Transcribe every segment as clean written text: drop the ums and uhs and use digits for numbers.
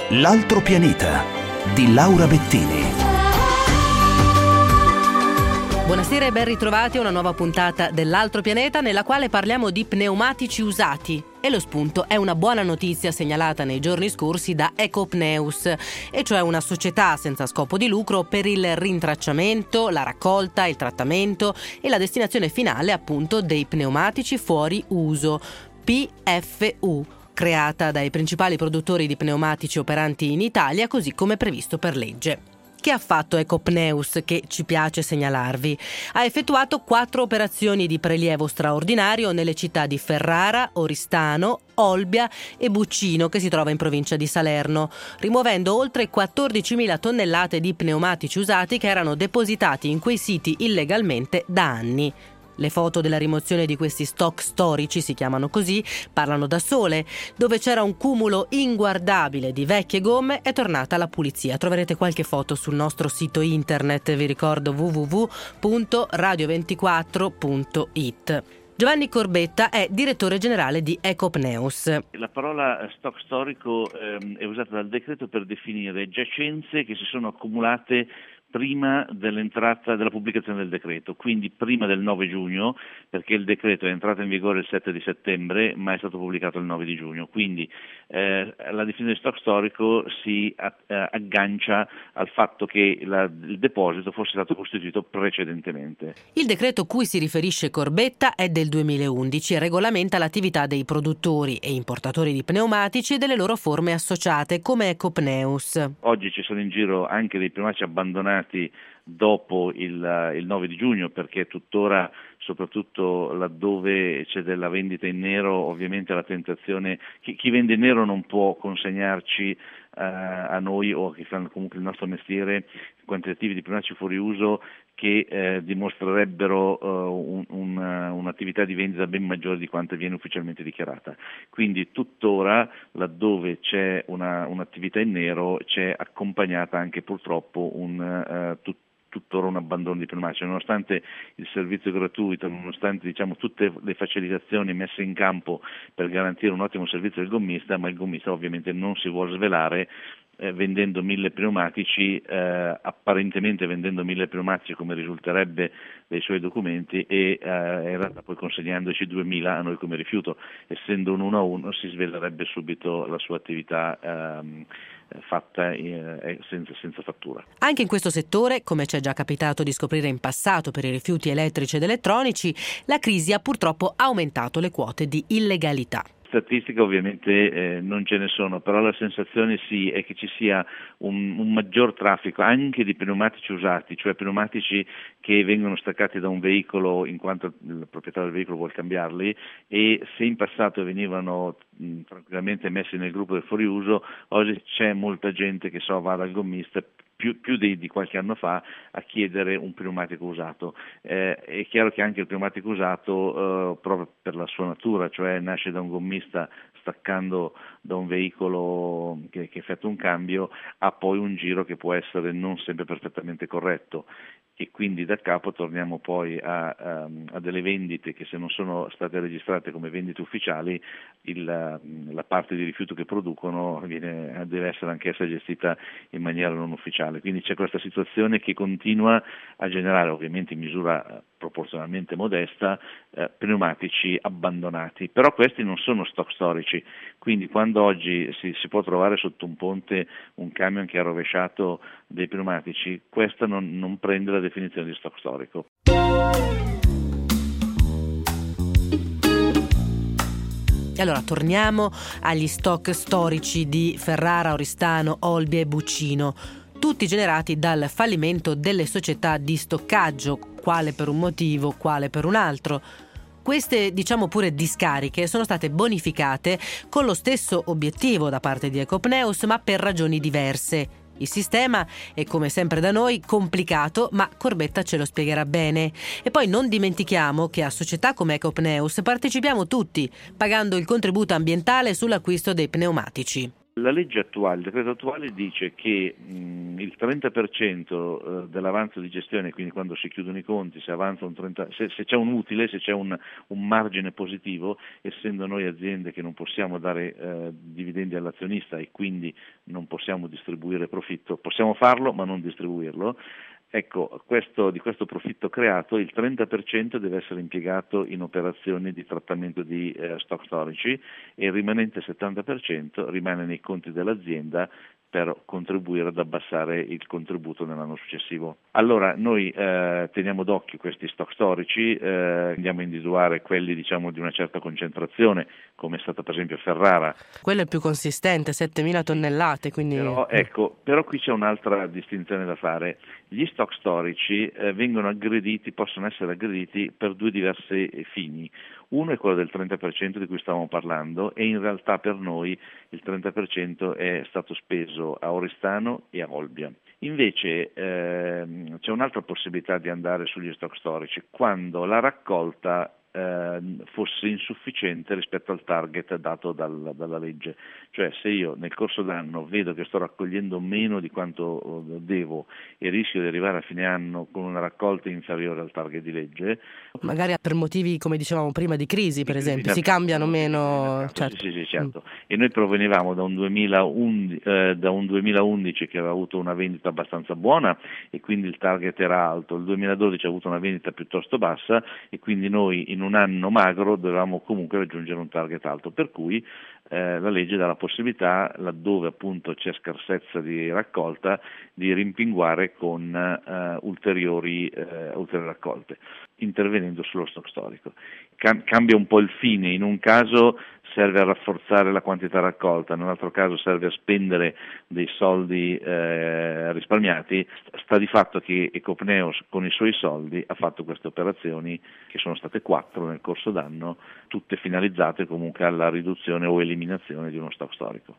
L'altro pianeta di Laura Bettini. Buonasera e ben ritrovati a una nuova puntata dell'Altro pianeta nella quale parliamo di pneumatici usati. E lo spunto è una buona notizia segnalata nei giorni scorsi da Ecopneus, e cioè una società senza scopo di lucro per il rintracciamento, la raccolta, il trattamento e la destinazione finale appunto dei pneumatici fuori uso, PFU, creata dai principali produttori di pneumatici operanti in Italia, così come previsto per legge. Che ha fatto Ecopneus, che ci piace segnalarvi? Ha effettuato 4 operazioni di prelievo straordinario nelle città di Ferrara, Oristano, Olbia e Buccino, che si trova in provincia di Salerno, rimuovendo oltre 14.000 tonnellate di pneumatici usati che erano depositati in quei siti illegalmente da anni. Le foto della rimozione di questi stock storici, si chiamano così, parlano da sole. Dove c'era un cumulo inguardabile di vecchie gomme è tornata la pulizia. Troverete qualche foto sul nostro sito internet, vi ricordo www.radio24.it. Giovanni Corbetta è direttore generale di Ecopneus. La parola stock storico è usata dal decreto per definire giacenze che si sono accumulate prima dell'entrata della pubblicazione del decreto, quindi prima del 9 giugno, perché il decreto è entrato in vigore il 7 di settembre, ma è stato pubblicato il 9 di giugno. Quindi la definizione di stock storico si aggancia al fatto che il deposito fosse stato costituito precedentemente. Il decreto cui si riferisce Corbetta è del 2011 e regolamenta l'attività dei produttori e importatori di pneumatici e delle loro forme associate, come Ecopneus. Oggi ci sono in giro anche dei pneumatici abbandonati dopo il 9 di giugno, perché tuttora, soprattutto laddove c'è della vendita in nero, ovviamente la tentazione, chi vende in nero non può consegnarci a noi o che fanno comunque il nostro mestiere quantitativi di pneumatici fuori uso che dimostrerebbero un'attività di vendita ben maggiore di quanto viene ufficialmente dichiarata. Quindi tuttora, laddove c'è un'attività in nero, c'è accompagnata anche purtroppo tuttora un abbandono di pneumatici, nonostante il servizio gratuito, nonostante tutte le facilitazioni messe in campo per garantire un ottimo servizio del gommista, ma il gommista ovviamente non si vuole svelare vendendo 1.000 pneumatici, apparentemente vendendo 1.000 pneumatici come risulterebbe dai suoi documenti e in realtà poi consegnandoci 2.000 a noi come rifiuto. Essendo un 1 a 1 si svelerebbe subito la sua attività fatta senza fattura. Anche in questo settore, come ci è già capitato di scoprire in passato per i rifiuti elettrici ed elettronici, la crisi ha purtroppo aumentato le quote di illegalità. Statistiche ovviamente non ce ne sono, però la sensazione sì è che ci sia un maggior traffico anche di pneumatici usati, cioè pneumatici che vengono staccati da un veicolo in quanto il proprietario del veicolo vuole cambiarli, e se in passato venivano tranquillamente messi nel gruppo del fuoriuso, oggi c'è molta gente che va dal gommista più di qualche anno fa a chiedere un pneumatico usato. È chiaro che anche il pneumatico usato, proprio per la sua natura, cioè nasce da un gommista staccando da un veicolo che effettua un cambio, ha poi un giro che può essere non sempre perfettamente corretto, e quindi da capo torniamo poi a delle vendite che, se non sono state registrate come vendite ufficiali, la parte di rifiuto che producono deve essere anch'essa gestita in maniera non ufficiale. Quindi c'è questa situazione che continua a generare, ovviamente in misura proporzionalmente modesta, pneumatici abbandonati, però questi non sono stock storici, quindi quando oggi si può trovare sotto un ponte un camion che ha rovesciato dei pneumatici, questa non prende la definizione di stock storico. E allora torniamo agli stock storici di Ferrara, Oristano, Olbia e Buccino, tutti generati dal fallimento delle società di stoccaggio, quale per un motivo, quale per un altro. Queste, diciamo pure discariche, sono state bonificate con lo stesso obiettivo da parte di Ecopneus, ma per ragioni diverse. Il sistema è, come sempre da noi, complicato, ma Corbetta ce lo spiegherà bene. E poi non dimentichiamo che a società come Ecopneus partecipiamo tutti, pagando il contributo ambientale sull'acquisto dei pneumatici. La legge attuale, il decreto attuale dice che il 30% dell'avanzo di gestione, quindi quando si chiudono i conti, se c'è un utile, se c'è un margine positivo, essendo noi aziende che non possiamo dare dividendi all'azionista e quindi non possiamo distribuire profitto, possiamo farlo ma non distribuirlo. Ecco, di questo profitto creato il 30% deve essere impiegato in operazioni di trattamento di stock storici e il rimanente 70% rimane nei conti dell'azienda per contribuire ad abbassare il contributo nell'anno successivo. Allora noi teniamo d'occhio questi stock storici, andiamo a individuare quelli di una certa concentrazione, come è stata per esempio Ferrara. Quello è il più consistente, 7.000 tonnellate. Quindi... Però qui c'è un'altra distinzione da fare. Gli stock storici possono essere aggrediti per due diversi fini. Uno è quello del 30% di cui stavamo parlando e in realtà per noi il 30% è stato speso a Oristano e a Olbia. Invece c'è un'altra possibilità di andare sugli stock storici quando la raccolta fosse insufficiente rispetto al target dato dalla legge, cioè se io nel corso d'anno vedo che sto raccogliendo meno di quanto devo e rischio di arrivare a fine anno con una raccolta inferiore al target di legge, magari per motivi, come dicevamo prima, di crisi per esempio, si cambiano meno. Certo. Sì, certo. E noi provenivamo da un 2011 che aveva avuto una vendita abbastanza buona e quindi il target era alto, il 2012 ha avuto una vendita piuttosto bassa e quindi noi in un anno magro dovevamo comunque raggiungere un target alto, per cui la legge dà la possibilità, laddove appunto c'è scarsezza di raccolta, di rimpinguare con ulteriori raccolte, intervenendo sullo stock storico. Cambia un po' il fine, in un caso serve a rafforzare la quantità raccolta, in un altro caso serve a spendere dei soldi risparmiati. Sta di fatto che Ecopneus con i suoi soldi ha fatto queste operazioni, che sono state 4 nel corso d'anno, tutte finalizzate comunque alla riduzione o eliminazione di uno stock storico.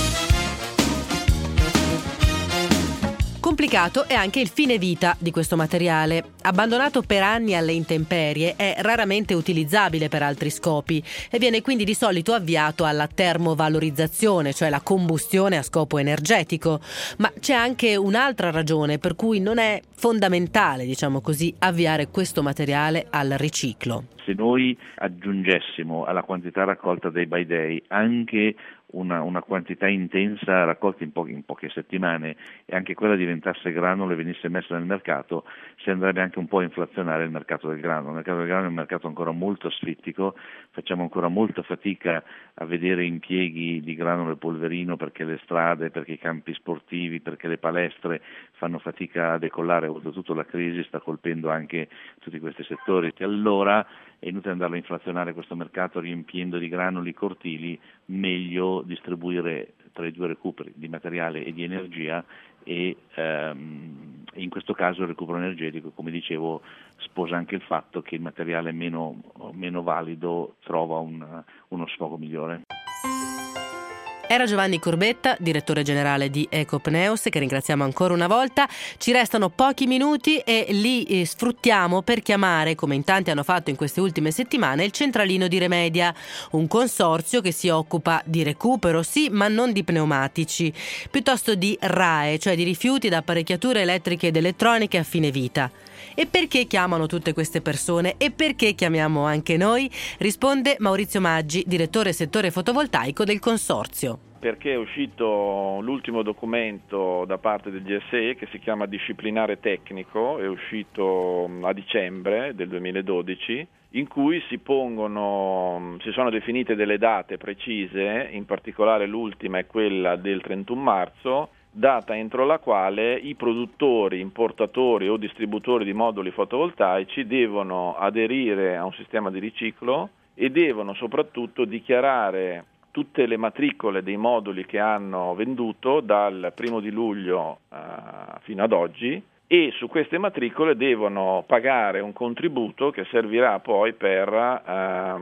Complicato è anche il fine vita di questo materiale. Abbandonato per anni alle intemperie, è raramente utilizzabile per altri scopi e viene quindi di solito avviato alla termovalorizzazione, cioè la combustione a scopo energetico. Ma c'è anche un'altra ragione per cui non è fondamentale, avviare questo materiale al riciclo. Se noi aggiungessimo alla quantità raccolta dei by day anche una quantità intensa raccolta in poche settimane e anche quella diventasse granulo e venisse messa nel mercato, si andrebbe anche un po' a inflazionare il mercato del grano. Il mercato del grano è un mercato ancora molto asfittico, facciamo ancora molta fatica a vedere impieghi di granulo e polverino perché le strade, perché i campi sportivi, perché le palestre fanno fatica a decollare, oltretutto la crisi sta colpendo anche tutti questi settori. E allora è inutile andarlo a inflazionare questo mercato riempiendo di granuli i cortili, meglio distribuire tra i due recuperi di materiale e di energia e in questo caso il recupero energetico, come dicevo, sposa anche il fatto che il materiale meno valido trova uno sfogo migliore. Era Giovanni Corbetta, direttore generale di Ecopneus, che ringraziamo ancora una volta. Ci restano pochi minuti e li sfruttiamo per chiamare, come in tanti hanno fatto in queste ultime settimane, il centralino di Remedia, un consorzio che si occupa di recupero, sì, ma non di pneumatici, piuttosto di RAEE, cioè di rifiuti da apparecchiature elettriche ed elettroniche a fine vita. E perché chiamano tutte queste persone e perché chiamiamo anche noi? Risponde Maurizio Maggi, direttore settore fotovoltaico del consorzio. Perché è uscito l'ultimo documento da parte del GSE che si chiama Disciplinare Tecnico, è uscito a dicembre del 2012, in cui si sono definite delle date precise, in particolare l'ultima è quella del 31 marzo, data entro la quale i produttori, importatori o distributori di moduli fotovoltaici devono aderire a un sistema di riciclo e devono soprattutto dichiarare tutte le matricole dei moduli che hanno venduto dal 1 di luglio fino ad oggi, e su queste matricole devono pagare un contributo che servirà poi per la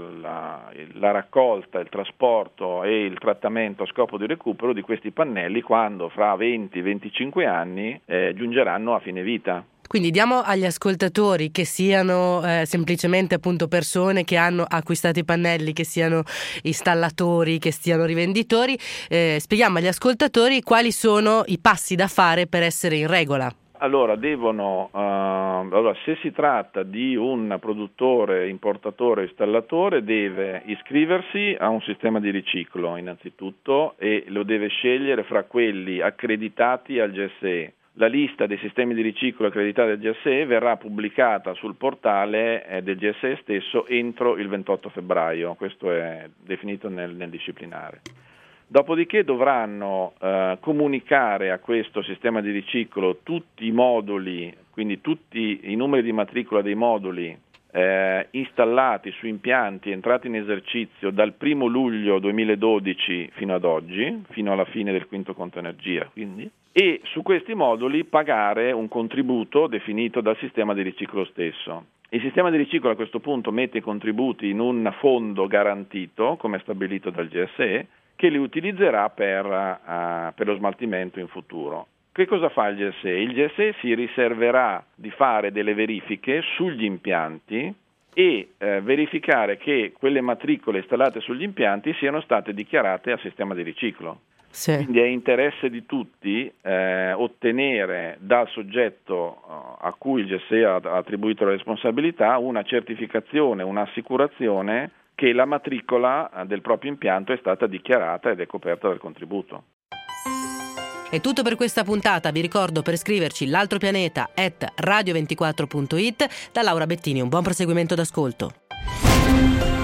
raccolta, il trasporto e il trattamento a scopo di recupero di questi pannelli quando fra 20-25 anni giungeranno a fine vita. Quindi diamo agli ascoltatori, che siano semplicemente appunto persone che hanno acquistato i pannelli, che siano installatori, che siano rivenditori, spieghiamo agli ascoltatori quali sono i passi da fare per essere in regola. Allora, se si tratta di un produttore, importatore, installatore, deve iscriversi a un sistema di riciclo innanzitutto e lo deve scegliere fra quelli accreditati al GSE. La lista dei sistemi di riciclo accreditati al GSE verrà pubblicata sul portale del GSE stesso entro il 28 febbraio, questo è definito nel disciplinare. Dopodiché dovranno comunicare a questo sistema di riciclo tutti i moduli, quindi tutti i numeri di matricola dei moduli installati su impianti entrati in esercizio dal 1 luglio 2012 fino ad oggi, fino alla fine del quinto conto energia, quindi, e su questi moduli pagare un contributo definito dal sistema di riciclo stesso. Il sistema di riciclo a questo punto mette i contributi in un fondo garantito, come stabilito dal GSE, che li utilizzerà per lo smaltimento in futuro. Che cosa fa il GSE? Il GSE si riserverà di fare delle verifiche sugli impianti e verificare che quelle matricole installate sugli impianti siano state dichiarate al sistema di riciclo. Sì. Quindi è interesse di tutti ottenere dal soggetto a cui il GSE ha attribuito la responsabilità una certificazione, un'assicurazione che la matricola del proprio impianto è stata dichiarata ed è coperta dal contributo. È tutto per questa puntata. Vi ricordo, per scriverci @radio24.it. Da Laura Bettini, un buon proseguimento d'ascolto.